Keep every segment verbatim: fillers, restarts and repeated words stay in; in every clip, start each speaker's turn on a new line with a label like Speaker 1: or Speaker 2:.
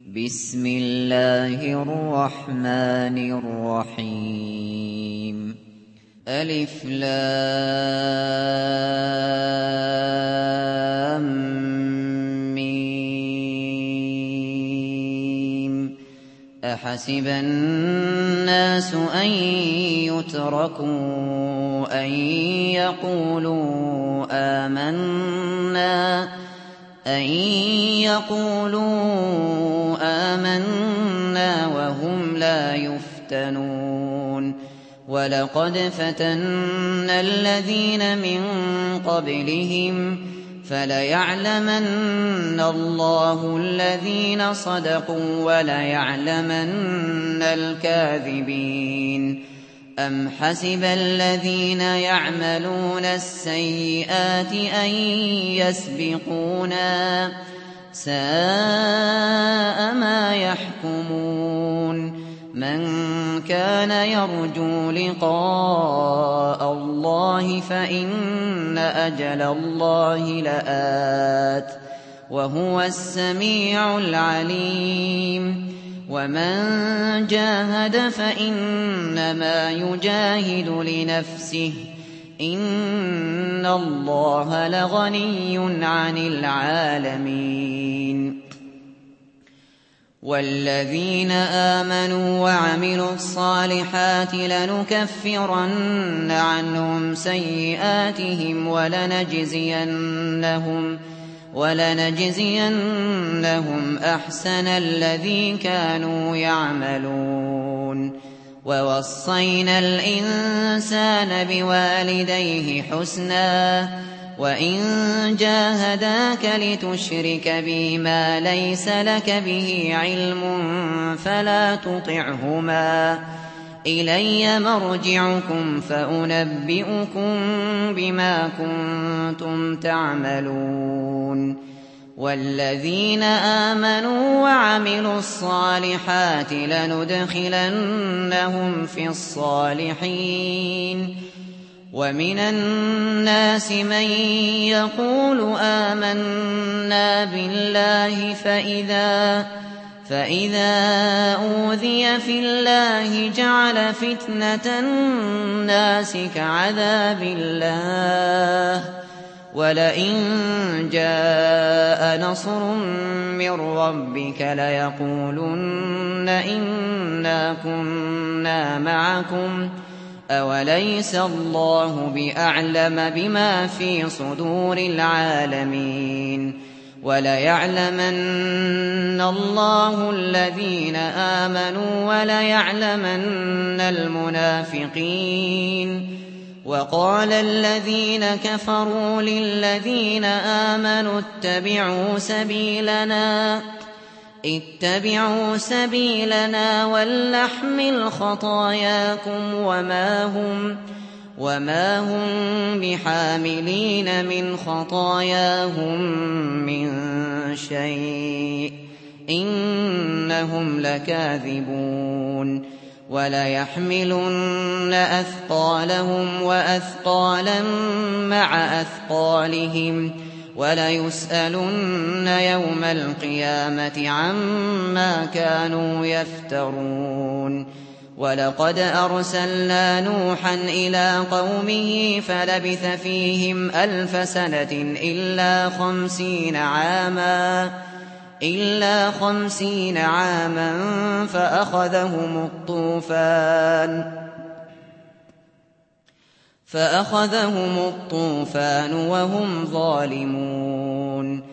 Speaker 1: بسم الله الرحمن الرحيم ألف لام ميم أحسب الناس أن يتركوا أن يقولوا آمنا أن يقولوا آمنا وهم لا يفتنون ولقد فتنا الذين من قبلهم فليعلمن الله الذين صدقوا وليعلمن الكاذبين أم حسب الذين يعملون السيئات أن يسبقونا ساء ما يحكمون من كان يرجو لقاء الله فإن أجل الله لآت وهو السميع العليم ومن جاهد فإنما يجاهد لنفسه إن الله لغني عن العالمين والذين آمنوا وعملوا الصالحات لنكفرن عنهم سيئاتهم ولنجزينهم ولنجزينهم أحسن الذي كانوا يعملون ووصينا الإنسان بوالديه حسنا وإن جاهداك لتشرك بي ما ليس لك به علم فلا تطعهما إلي مرجعكم فأنبئكم بما كنتم تعملون والذين آمنوا وعملوا الصالحات لندخلنهم في الصالحين ومن الناس من يقول آمنا بالله فإذا فإذا أوذي في الله جعل فتنة الناس كعذاب الله ولئن جاء نصر من ربك ليقولن إنا كنا معكم أوليس الله بأعلم بما في صدور العالمين وليعلمن الله الذين آمنوا وليعلمن المنافقين وقال الذين كفروا للذين آمنوا اتبعوا سبيلنا اتبعوا سبيلنا ولنحمل خطاياكم وما هم وما هم بحاملين من خطاياهم من شيء إنهم لكاذبون وليحملن أثقالهم وأثقالا مع أثقالهم وليسألن يوم القيامة عما كانوا يفترون ولقد أرسلنا نوحا إلى قومه فلبث فيهم ألف سنة إلا خمسين عاما إلا خمسين عاما فأخذهم الطوفان فأخذهم الطوفان وهم ظالمون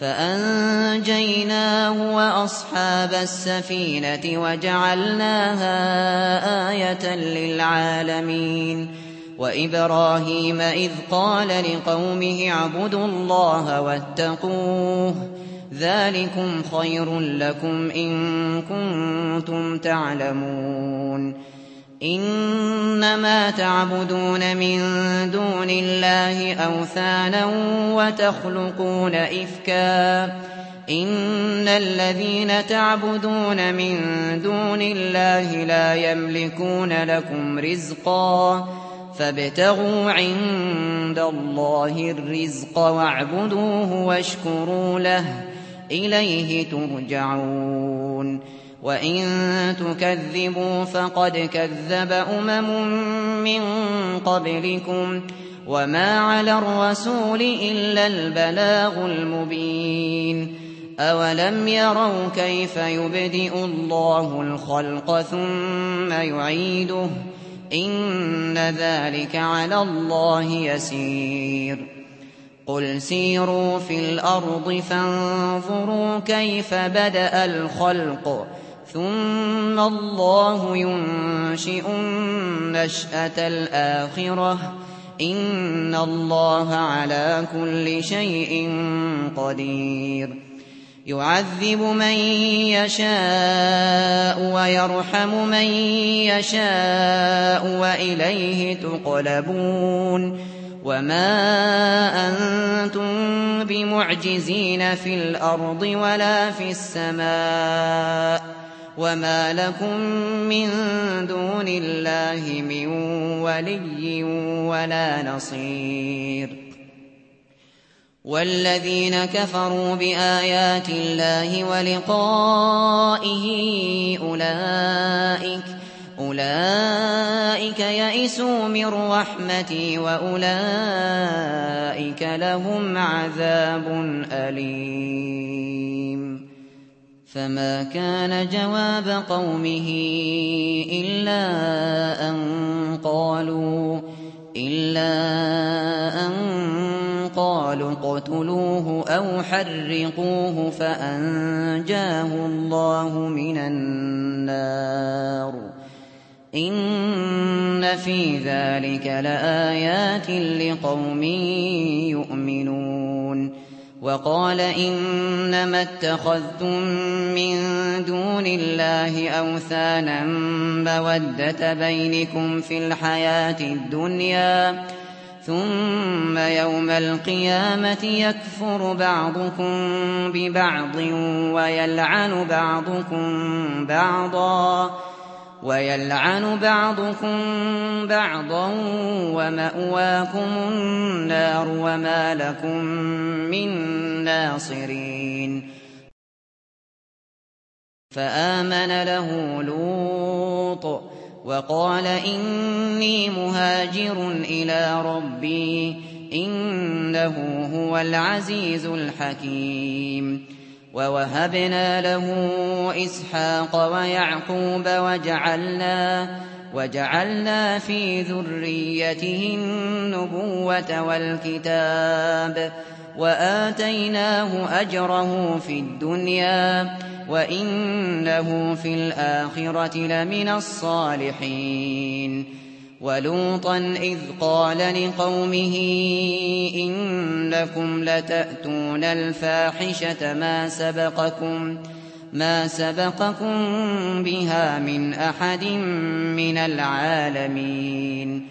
Speaker 1: فأنجيناه وأصحاب السفينة وجعلناها آية للعالمين وإبراهيم إذ قال لقومه اعبدوا الله واتقوه ذلكم خير لكم إن كنتم تعلمون إنما تعبدون من دون الله أوثانا وتخلقون إفكا إن الذين تعبدون من دون الله لا يملكون لكم رزقا فابتغوا عند الله الرزق واعبدوه واشكروا له إليه ترجعون يعملون وإن تكذبوا فقد كذب أمم من قبلكم وما على الرسول إلا البلاغ المبين أولم يروا كيف يبدئ الله الخلق ثم يعيده إن ذلك على الله يسير قل سيروا في الأرض فانظروا كيف بدأ الخلق ثم الله ينشئ النشأة الآخرة إن الله على كل شيء قدير يعذب من يشاء ويرحم من يشاء وإليه تقلبون وما أنتم بمعجزين في الأرض ولا في السماء وما لكم من دون الله من ولي ولا نصير والذين كفروا بآيات الله ولقائه أولئك أولئك يئسوا من رحمتي وأولئك لهم عذاب أليم فما كان جواب قومه إلا أن قالوا إلا أن قالوا اقتلوه أو حرقوه فأنجاه الله من النار إن في ذلك لآيات لقوم يؤمنون وقال إنما اتخذتم من دون الله أوثانا مودة بينكم في الحياة الدنيا ثم يوم القيامة يكفر بعضكم ببعض ويلعن بعضكم بعضا ويلعن بعضكم بعضا ومأواكم النار وما لكم من ناصرين فآمن له لوط وقال إني مهاجر إلى ربي إنه هو العزيز الحكيم ووهبنا له إسحاق ويعقوب وجعلنا وجعلنا في ذريته النبوة والكتاب وآتيناه أجره في الدنيا وإنه في الآخرة لمن الصالحين ولوطا إذ قال لقومه إنكم لتأتون الفاحشة ما سبقكم ما سبقكم بها من أحد من العالمين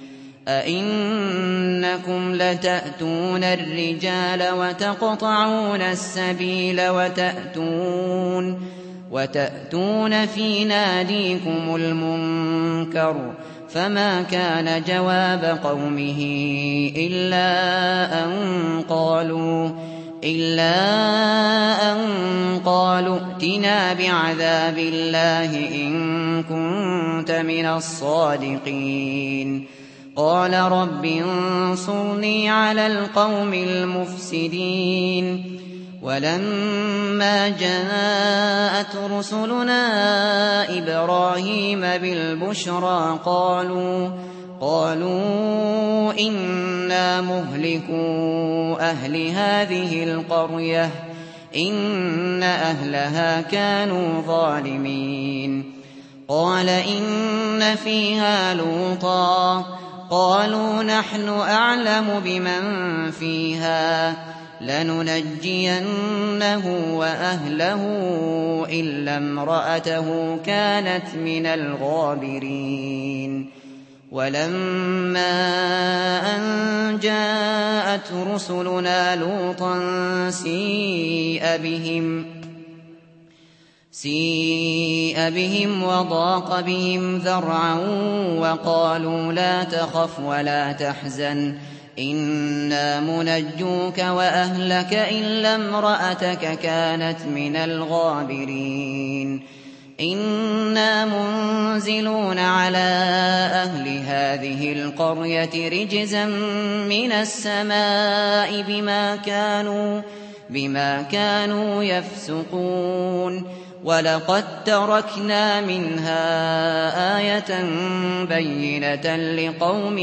Speaker 1: أئنكم لتأتون الرجال وتقطعون السبيل وتأتون وتأتون في ناديكم المنكر فما كان جواب قومه إلا أن قالوا إلا أن قالوا ائتنا بعذاب الله إن كنت من الصادقين قال رب انصرني على القوم المفسدين ولما جاءت رسلنا إبراهيم بالبشرى قالوا قالوا إنا مهلكو أهل هذه القرية إن أهلها كانوا ظالمين قال إن فيها لوطا قالوا نحن أعلم بمن فيها لننجينه وأهله إلا امرأته كانت من الغابرين ولما أن جاءت رسلنا لوطا سيء بهم سيء بهم وضاق بهم ذرعا وقالوا لا تخف ولا تحزن إنا منجوك وأهلك إلا امرأتك كانت من الغابرين إنا منزلون على أهل هذه القرية رجزا من السماء بما كانوا, بما كانوا يفسقون ولقد تركنا منها آية بينة لقوم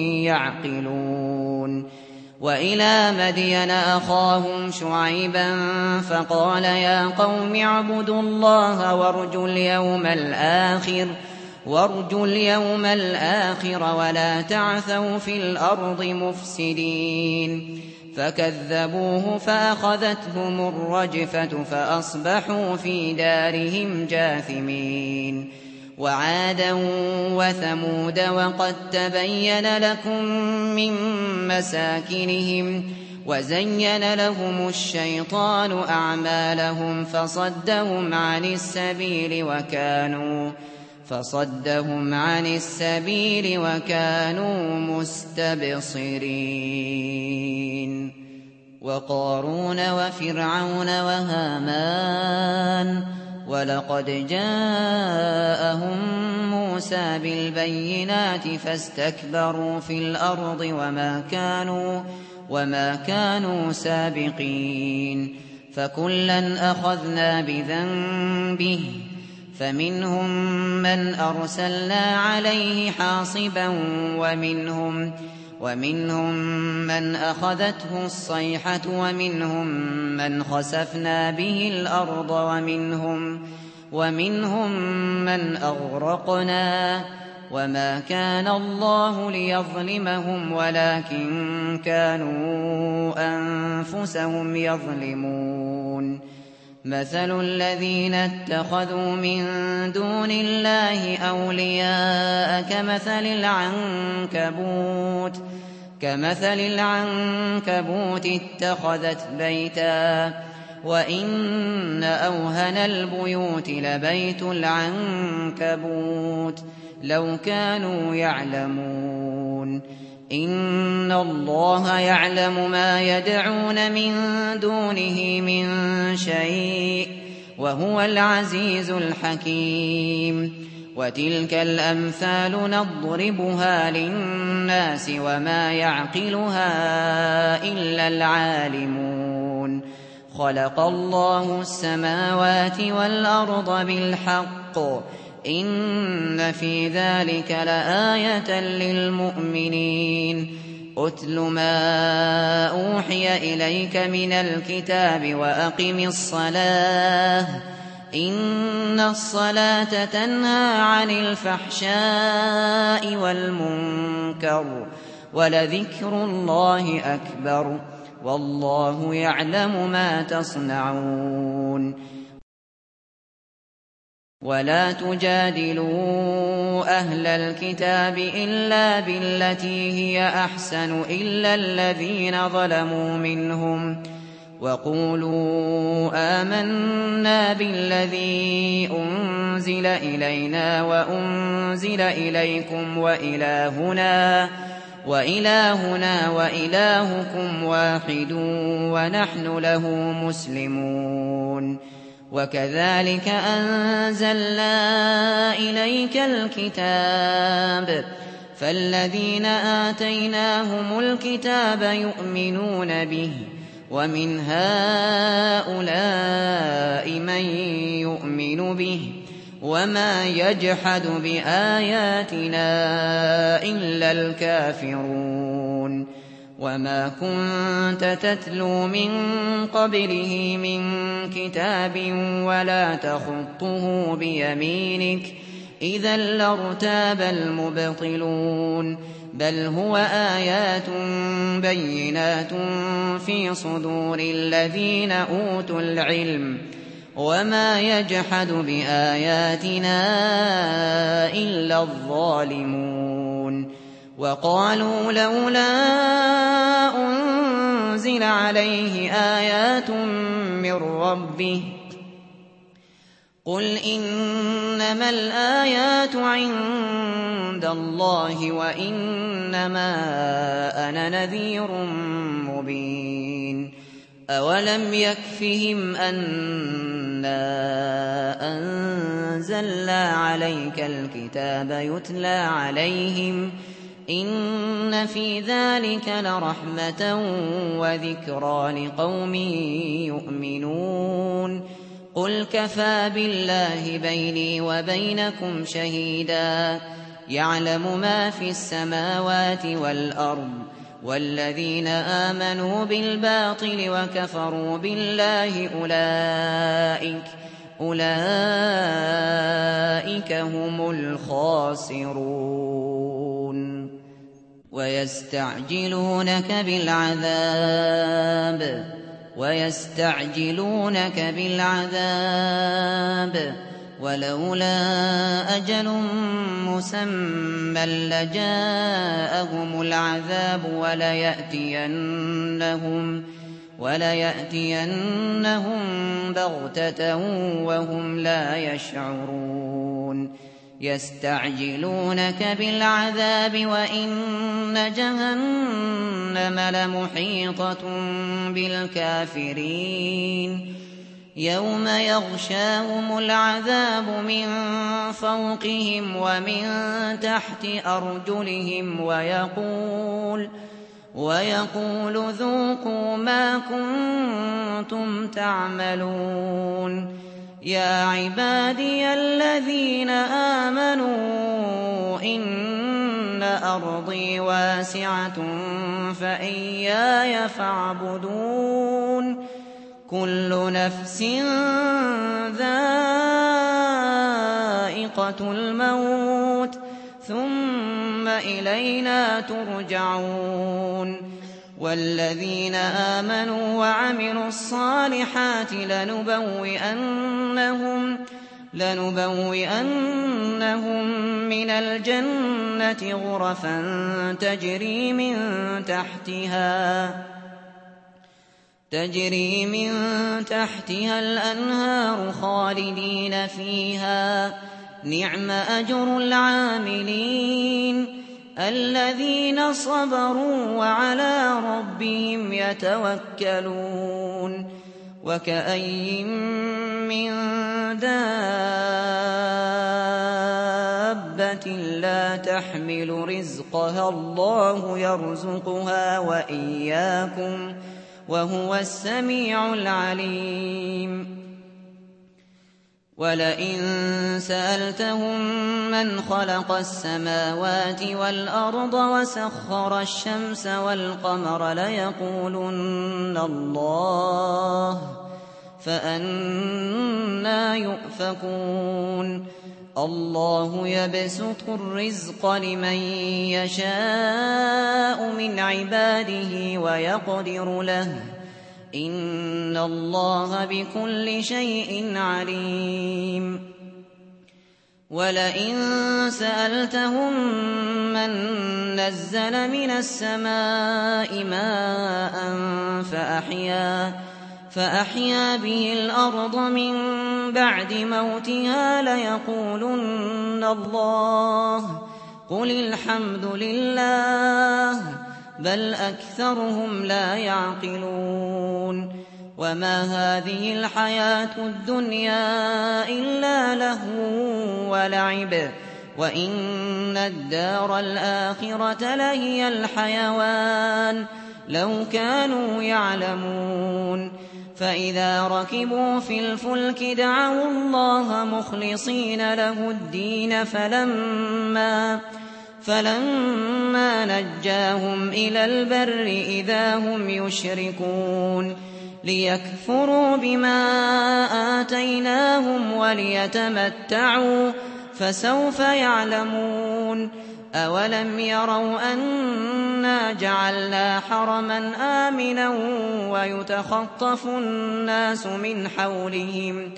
Speaker 1: يعقلون وإلى مدين أخاهم شعيبا فقال يا قوم اعبدوا الله وارجوا اليوم الآخر وارجوا اليوم الآخر ولا تعثوا في الأرض مفسدين فكذبوه فأخذتهم الرجفة فأصبحوا في دارهم جاثمين وعادا وثمود وقد تبين لكم من مساكنهم وزين لهم الشيطان أعمالهم فصدهم عن السبيل وكانوا فصدهم عن السبيل وكانوا مستبصرين وقارون وفرعون وهامان ولقد جاءهم موسى بالبينات فاستكبروا في الأرض وما كانوا وما كانوا سابقين فكلا أخذنا بذنبه فمنهم من أرسلنا عليه حاصبا ومنهم ومنهم من أخذته الصيحة ومنهم من خسفنا به الأرض ومنهم ومنهم من أغرقنا وما كان الله ليظلمهم ولكن كانوا أنفسهم يظلمون مثل الذين اتخذوا من دون الله أولياء كمثل العنكبوت كمثل العنكبوت اتخذت بيتا وإن أوهن البيوت لبيت العنكبوت لو كانوا يعلمون إن الله يعلم ما يدعون من دونه من شيء وهو العزيز الحكيم وتلك الأمثال نضربها للناس وما يعقلها إلا العالمون خلق الله السماوات والأرض بالحق إن في ذلك لآية للمؤمنين أتل ما أوحي إليك من الكتاب وأقم الصلاة إن الصلاة تنهى عن الفحشاء والمنكر ولذكر الله أكبر والله يعلم ما تصنعون ولا تجادلوا أهل الكتاب إلا بالتي هي أحسن إلا الذين ظلموا منهم وقولوا آمنا بالذي أنزل إلينا وأنزل إليكم وإلهنا وإلهنا وإلهكم واحد ونحن له مسلمون وكذلك أنزلنا إليك الكتاب فالذين آتيناهم الكتاب يؤمنون به ومن هؤلاء من يؤمن به وما يجحد بآياتنا إلا الكافرون وما كنت تتلو من قبله من كتاب ولا تخطه بيمينك إذا لارتاب المبطلون بل هو آيات بينات في صدور الذين أوتوا العلم وما يجحد بآياتنا إلا الظالمون وقالوا لولا أنزل عليه آيات من ربه قل إنما الآيات عند الله وإنما أنا نذير مبين أولم يكفهم أنا أنزلنا عليك الكتاب يتلى عليهم إن في ذلك لرحمة وذكرى لقوم يؤمنون قل كفى بالله بيني وبينكم شهيدا يعلم ما في السماوات والأرض والذين آمنوا بالباطل وكفروا بالله أولئك أولئك هم الخاسرون ويستعجلونك بالعذاب ويستعجلونك بالعذاب ولولا أجل مسمى لجاءهم العذاب وليأتينهم وليأتينهم بغتة وهم لا يشعرون يستعجلونك بالعذاب وإن جهنم لمحيطة بالكافرين يوم يغشاهم العذاب من فوقهم ومن تحت أرجلهم ويقول ويقول ذوقوا ما كنتم تعملون يا عبادي الذين آمنوا إن أرضي واسعة فإياي فاعبدون كل نفس ذائقة الموت ثم إلينا ترجعون والذين آمنوا وعملوا الصالحات لنبوئنهم لنبوئنهم من الجنة غرفا تجري من تحتها تجري من تحتها الأنهار خالدين فيها نعم أجر العاملين الذين صبروا وعلى ربهم يتوكلون وكأين من دابة لا تحمل رزقها الله يرزقها وإياكم وهو السميع العليم ولئن سألتهم من خلق السماوات والأرض وسخر الشمس والقمر ليقولن الله فأنى يؤفكون الله يبسط الرزق لمن يشاء من عباده ويقدر له إن الله بكل شيء عليم ولئن سألتهم من نزل من السماء ماء فأحيا فأحيا به الأرض من بعد موتها ليقولن الله قل الحمد لله بل أكثرهم لا يعقلون وما هذه الحياة الدنيا إلا لهو ولعب وإن الدار الآخرة لهي الحيوان لو كانوا يعلمون فإذا ركبوا في الفلك دعوا الله مخلصين له الدين فلما فلما نجاهم إلى البر إذا هم يشركون ليكفروا بما آتيناهم وليتمتعوا فسوف يعلمون أولم يروا أنا جعلنا حرما آمنا ويتخطف الناس من حولهم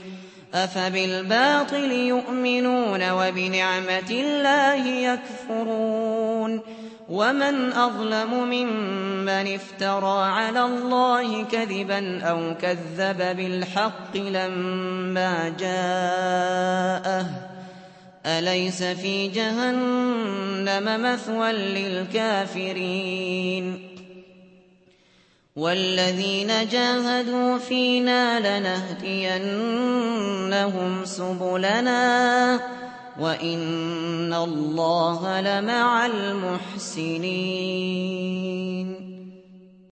Speaker 1: أفبالباطل يؤمنون وبنعمة الله يكفرون ومن أظلم ممن افترى على الله كذبا أو كذب بالحق لما جاءه أليس في جهنم مثوى للكافرين والذين جاهدوا فينا لنهدينهم سبلنا وإن الله لمع المحسنين